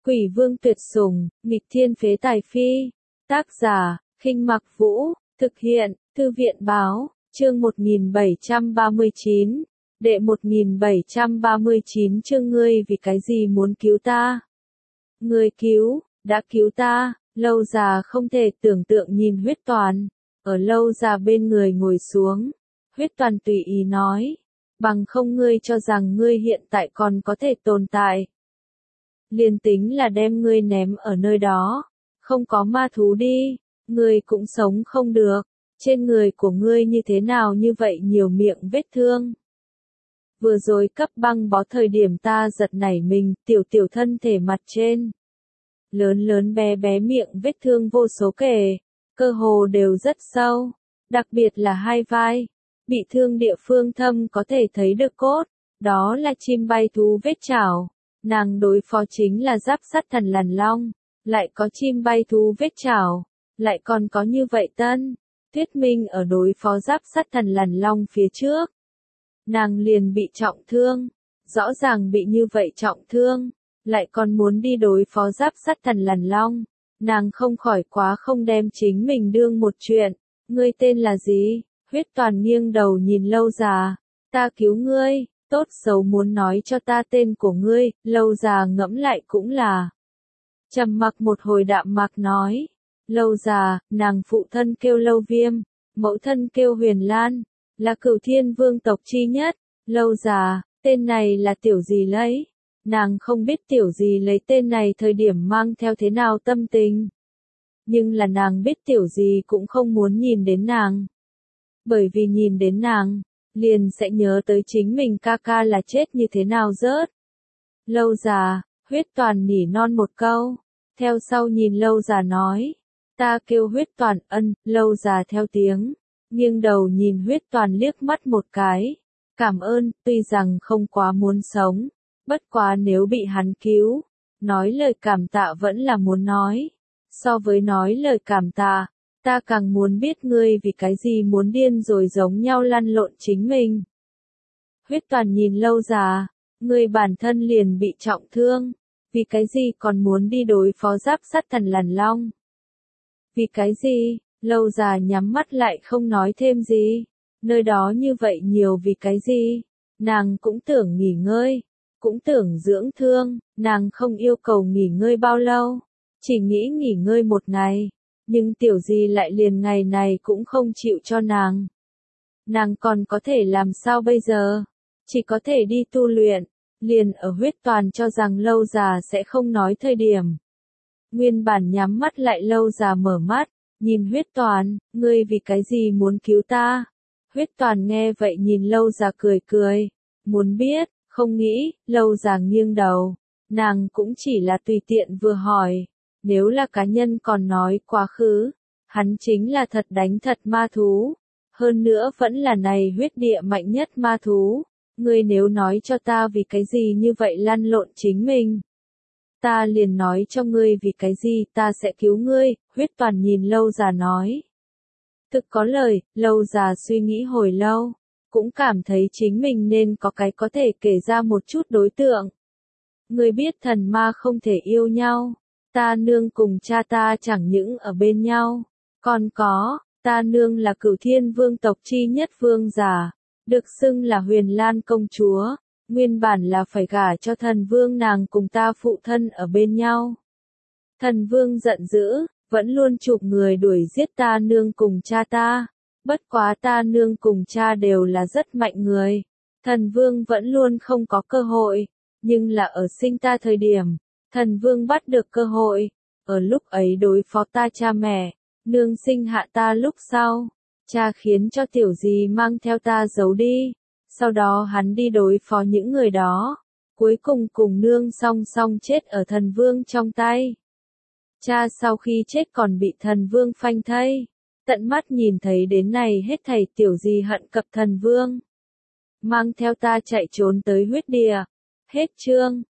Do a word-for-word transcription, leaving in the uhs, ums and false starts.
Quỷ vương tuyệt sủng, nghịch thiên phế tài phi. Tác giả, Khinh Mặc Vũ, thực hiện, Thư viện Báo, chương một nghìn bảy trăm ba mươi chín, đệ một nghìn bảy trăm ba mươi chín chương ngươi vì cái gì muốn cứu ta? Ngươi cứu, đã cứu ta, Lâu Già không thể tưởng tượng nhìn Huyết Toàn, ở Lâu Già bên người ngồi xuống, Huyết Toàn tùy ý nói, bằng không ngươi cho rằng ngươi hiện tại còn có thể tồn tại. Liền tính là đem ngươi ném ở nơi đó, không có ma thú đi, ngươi cũng sống không được, trên người của ngươi như thế nào như vậy nhiều miệng vết thương. Vừa rồi cấp băng bó thời điểm ta giật nảy mình, tiểu tiểu thân thể mặt trên. Lớn lớn bé bé miệng vết thương vô số kể, cơ hồ đều rất sâu, đặc biệt là hai vai, bị thương địa phương thâm có thể thấy được cốt, đó là chim bay thú vết chảo. Nàng đối phó chính là giáp sắt thần lằn long, lại có chim bay thú vết chảo, lại còn có như vậy tân. Thuyết minh ở đối phó giáp sắt thần lằn long phía trước. Nàng liền bị trọng thương, rõ ràng bị như vậy trọng thương, lại còn muốn đi đối phó giáp sắt thần lằn long. Nàng không khỏi quá không đem chính mình đương một chuyện. Ngươi tên là gì? Huyết Toàn nghiêng đầu nhìn Lâu Già. Ta cứu ngươi. Tốt xấu muốn nói cho ta tên của ngươi, Lâu Già ngẫm lại cũng là. Trầm mặc một hồi đạm mạc nói. Lâu Già, nàng phụ thân kêu Lâu Viêm, mẫu thân kêu Huyền Lan, là Cửu Thiên Vương tộc chi nhất. Lâu Già, tên này là tiểu gì lấy? Nàng không biết tiểu gì lấy tên này thời điểm mang theo thế nào tâm tình. Nhưng là nàng biết tiểu gì cũng không muốn nhìn đến nàng. Bởi vì nhìn đến nàng, liền sẽ nhớ tới chính mình ca ca là chết như thế nào rớt. Lâu Già, Huyết Toàn nỉ non một câu, theo sau nhìn Lâu Già nói, ta kêu Huyết Toàn. Ân. Lâu Già theo tiếng, nghiêng đầu nhìn Huyết Toàn liếc mắt một cái, cảm ơn, tuy rằng không quá muốn sống, bất quá nếu bị hắn cứu, nói lời cảm tạ vẫn là muốn nói, so với nói lời cảm tạ. Ta càng muốn biết ngươi vì cái gì muốn điên rồi giống nhau lăn lộn chính mình. Huyết Toàn nhìn Lâu Già, ngươi bản thân liền bị trọng thương, vì cái gì còn muốn đi đối phó giáp sắt thần lằn long? Vì cái gì? Lâu Già nhắm mắt lại không nói thêm gì. Nơi đó như vậy nhiều vì cái gì? Nàng cũng tưởng nghỉ ngơi, cũng tưởng dưỡng thương, nàng không yêu cầu nghỉ ngơi bao lâu, chỉ nghĩ nghỉ ngơi một ngày. Nhưng tiểu gì lại liền ngày này cũng không chịu cho nàng. Nàng còn có thể làm sao bây giờ? Chỉ có thể đi tu luyện, liền ở Huyết Toàn cho rằng Lâu Già sẽ không nói thời điểm. Nguyên bản nhắm mắt lại Lâu Già mở mắt, nhìn Huyết Toàn, ngươi vì cái gì muốn cứu ta? Huyết Toàn nghe vậy nhìn Lâu Già cười cười, muốn biết, không nghĩ. Lâu Già nghiêng đầu, nàng cũng chỉ là tùy tiện vừa hỏi. Nếu là cá nhân còn nói quá khứ, hắn chính là thật đánh thật ma thú, hơn nữa vẫn là này huyết địa mạnh nhất ma thú. Ngươi nếu nói cho ta vì cái gì như vậy lăn lộn chính mình, ta liền nói cho ngươi vì cái gì ta sẽ cứu ngươi. Huyết Toàn nhìn Lâu Già nói. Thực có lời. Lâu Già suy nghĩ hồi lâu, cũng cảm thấy chính mình nên có cái có thể kể ra một chút đối tượng. Ngươi biết thần ma không thể yêu nhau. Ta nương cùng cha ta chẳng những ở bên nhau, còn có, ta nương là Cửu Thiên Vương tộc chi nhất vương giả, được xưng là Huyền Lan công chúa, nguyên bản là phải gả cho thần vương nàng cùng ta phụ thân ở bên nhau. Thần vương giận dữ, vẫn luôn chụp người đuổi giết ta nương cùng cha ta, bất quá ta nương cùng cha đều là rất mạnh người, thần vương vẫn luôn không có cơ hội, nhưng là ở sinh ta thời điểm, thần vương bắt được cơ hội, ở lúc ấy đối phó ta cha mẹ, nương sinh hạ ta lúc sau, cha khiến cho tiểu gì mang theo ta giấu đi, sau đó hắn đi đối phó những người đó, cuối cùng cùng nương song song chết ở thần vương trong tay. Cha sau khi chết còn bị thần vương phanh thây, tận mắt nhìn thấy đến này hết thảy tiểu gì hận cập thần vương. Mang theo ta chạy trốn tới huyết địa. Hết chương.